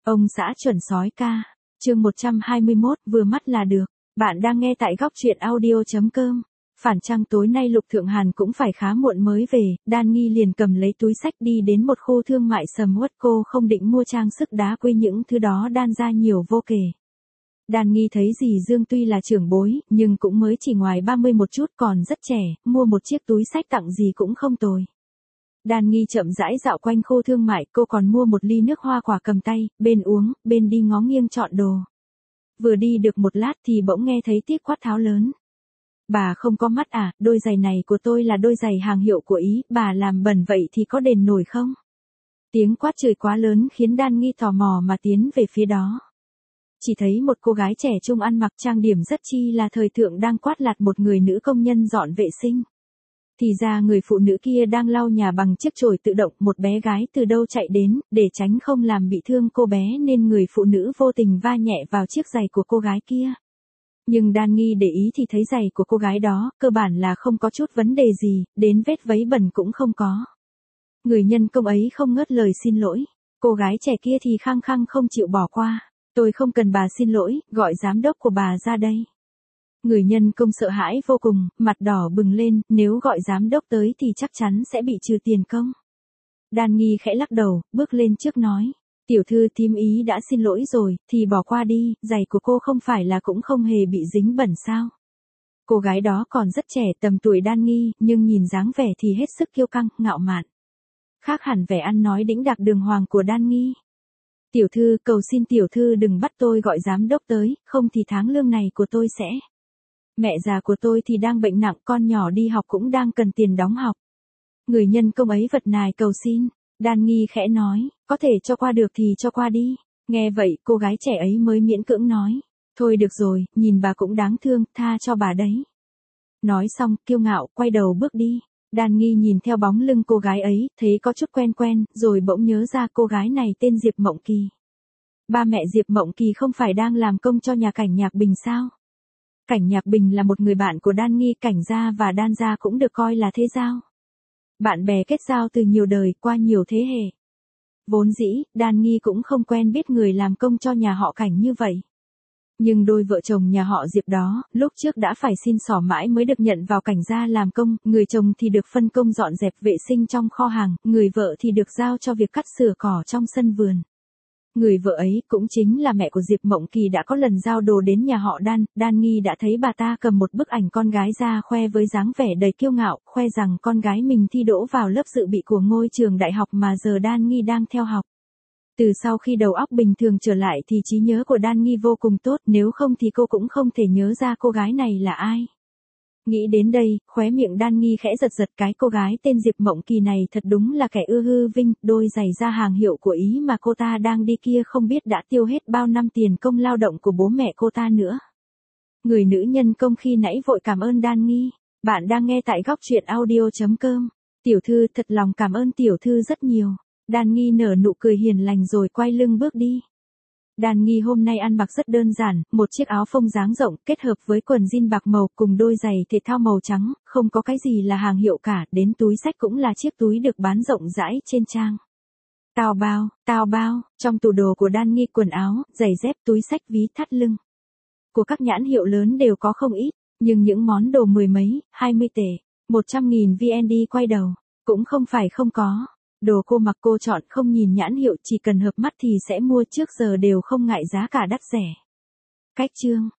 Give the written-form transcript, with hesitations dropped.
Ông xã chuẩn sói ca. Chương 121, vừa mắt là được. Bạn đang nghe tại góc truyện audio.com. Phản trăng tối nay Lục Thượng Hàn cũng phải khá muộn mới về, Đan Nghi liền cầm lấy túi xách đi đến một khu thương mại sầm uất, cô không định mua trang sức đá quý, những thứ đó đan ra nhiều vô kể. Đan Nghi thấy dì Dương tuy là trưởng bối, nhưng cũng mới chỉ ngoài 30 một chút, còn rất trẻ, mua một chiếc túi xách tặng dì cũng không tồi. Đan Nghi chậm rãi dạo quanh khu thương mại, cô còn mua một ly nước hoa quả cầm tay, bên uống, bên đi ngó nghiêng chọn đồ. Vừa đi được một lát thì bỗng nghe thấy Tiết quát tháo lớn. Bà không có mắt à, đôi giày này của tôi là đôi giày hàng hiệu của Ý, bà làm bẩn vậy thì có đền nổi không? Tiếng quát chửi quá lớn khiến Đan Nghi tò mò mà tiến về phía đó. Chỉ thấy một cô gái trẻ trung ăn mặc trang điểm rất chi là thời thượng đang quát lạt một người nữ công nhân dọn vệ sinh. Thì ra người phụ nữ kia đang lau nhà bằng chiếc chổi tự động, một bé gái từ đâu chạy đến, để tránh không làm bị thương cô bé nên người phụ nữ vô tình va nhẹ vào chiếc giày của cô gái kia. Nhưng Đan Nghi để ý thì thấy giày của cô gái đó, cơ bản là không có chút vấn đề gì, đến vết vấy bẩn cũng không có. Người nhân công ấy không ngớt lời xin lỗi, cô gái trẻ kia thì khăng khăng không chịu bỏ qua. Tôi không cần bà xin lỗi, gọi giám đốc của bà ra đây. Người nhân công sợ hãi vô cùng, mặt đỏ bừng lên, nếu gọi giám đốc tới thì chắc chắn sẽ bị trừ tiền công. Đan Nghi khẽ lắc đầu, bước lên trước nói. Tiểu thư thím Ý đã xin lỗi rồi, thì bỏ qua đi, giày của cô không phải là cũng không hề bị dính bẩn sao. Cô gái đó còn rất trẻ, tầm tuổi Đan Nghi, nhưng nhìn dáng vẻ thì hết sức kiêu căng, ngạo mạn. Khác hẳn vẻ ăn nói đĩnh đạc đường hoàng của Đan Nghi. Tiểu thư, cầu xin tiểu thư đừng bắt tôi gọi giám đốc tới, không thì tháng lương này của tôi sẽ. Mẹ già của tôi thì đang bệnh nặng, con nhỏ đi học cũng đang cần tiền đóng học. Người nhân công ấy vật nài cầu xin. Đan Nghi khẽ nói, có thể cho qua được thì cho qua đi. Nghe vậy, cô gái trẻ ấy mới miễn cưỡng nói. Thôi được rồi, nhìn bà cũng đáng thương, tha cho bà đấy. Nói xong, kiêu ngạo, quay đầu bước đi. Đan Nghi nhìn theo bóng lưng cô gái ấy, thấy có chút quen quen, rồi bỗng nhớ ra cô gái này tên Diệp Mộng Kỳ. Ba mẹ Diệp Mộng Kỳ không phải đang làm công cho nhà Cảnh Nhạc Bình sao? Cảnh Nhạc Bình là một người bạn của Đan Nghi, Cảnh gia và Đan gia cũng được coi là thế giao. Bạn bè kết giao từ nhiều đời, qua nhiều thế hệ. Vốn dĩ, Đan Nghi cũng không quen biết người làm công cho nhà họ Cảnh như vậy. Nhưng đôi vợ chồng nhà họ Diệp đó, lúc trước đã phải xin xỏ mãi mới được nhận vào Cảnh gia làm công, người chồng thì được phân công dọn dẹp vệ sinh trong kho hàng, người vợ thì được giao cho việc cắt sửa cỏ trong sân vườn. Người vợ ấy cũng chính là mẹ của Diệp Mộng Kỳ đã có lần giao đồ đến nhà họ Đan, Đan Nghi đã thấy bà ta cầm một bức ảnh con gái ra khoe với dáng vẻ đầy kiêu ngạo, khoe rằng con gái mình thi đỗ vào lớp dự bị của ngôi trường đại học mà giờ Đan Nghi đang theo học. Từ sau khi đầu óc bình thường trở lại thì trí nhớ của Đan Nghi vô cùng tốt, nếu không thì cô cũng không thể nhớ ra cô gái này là ai. Nghĩ đến đây, khóe miệng Đan Nghi khẽ giật giật, cái cô gái tên Diệp Mộng Kỳ này thật đúng là kẻ ưa hư vinh, đôi giày da hàng hiệu của Ý mà cô ta đang đi kia không biết đã tiêu hết bao năm tiền công lao động của bố mẹ cô ta nữa. Người nữ nhân công khi nãy vội cảm ơn Đan Nghi. Bạn đang nghe tại góc truyện audio.com. Tiểu thư, thật lòng cảm ơn tiểu thư rất nhiều. Đan Nghi nở nụ cười hiền lành rồi quay lưng bước đi. Đan Nghi hôm nay ăn mặc rất đơn giản, một chiếc áo phông dáng rộng kết hợp với quần jean bạc màu cùng đôi giày thể thao màu trắng, không có cái gì là hàng hiệu cả, đến túi xách cũng là chiếc túi được bán rộng rãi trên trang. Tao bao, trong tủ đồ của Đan Nghi quần áo, giày dép, túi xách, ví thắt lưng. Của các nhãn hiệu lớn đều có không ít, nhưng những món đồ 10 mấy, 20 tệ, 100.000 VND quay đầu, cũng không phải không có. Đồ cô mặc cô chọn không nhìn nhãn hiệu, chỉ cần hợp mắt thì sẽ mua, trước giờ đều không ngại giá cả đắt rẻ. Cách chương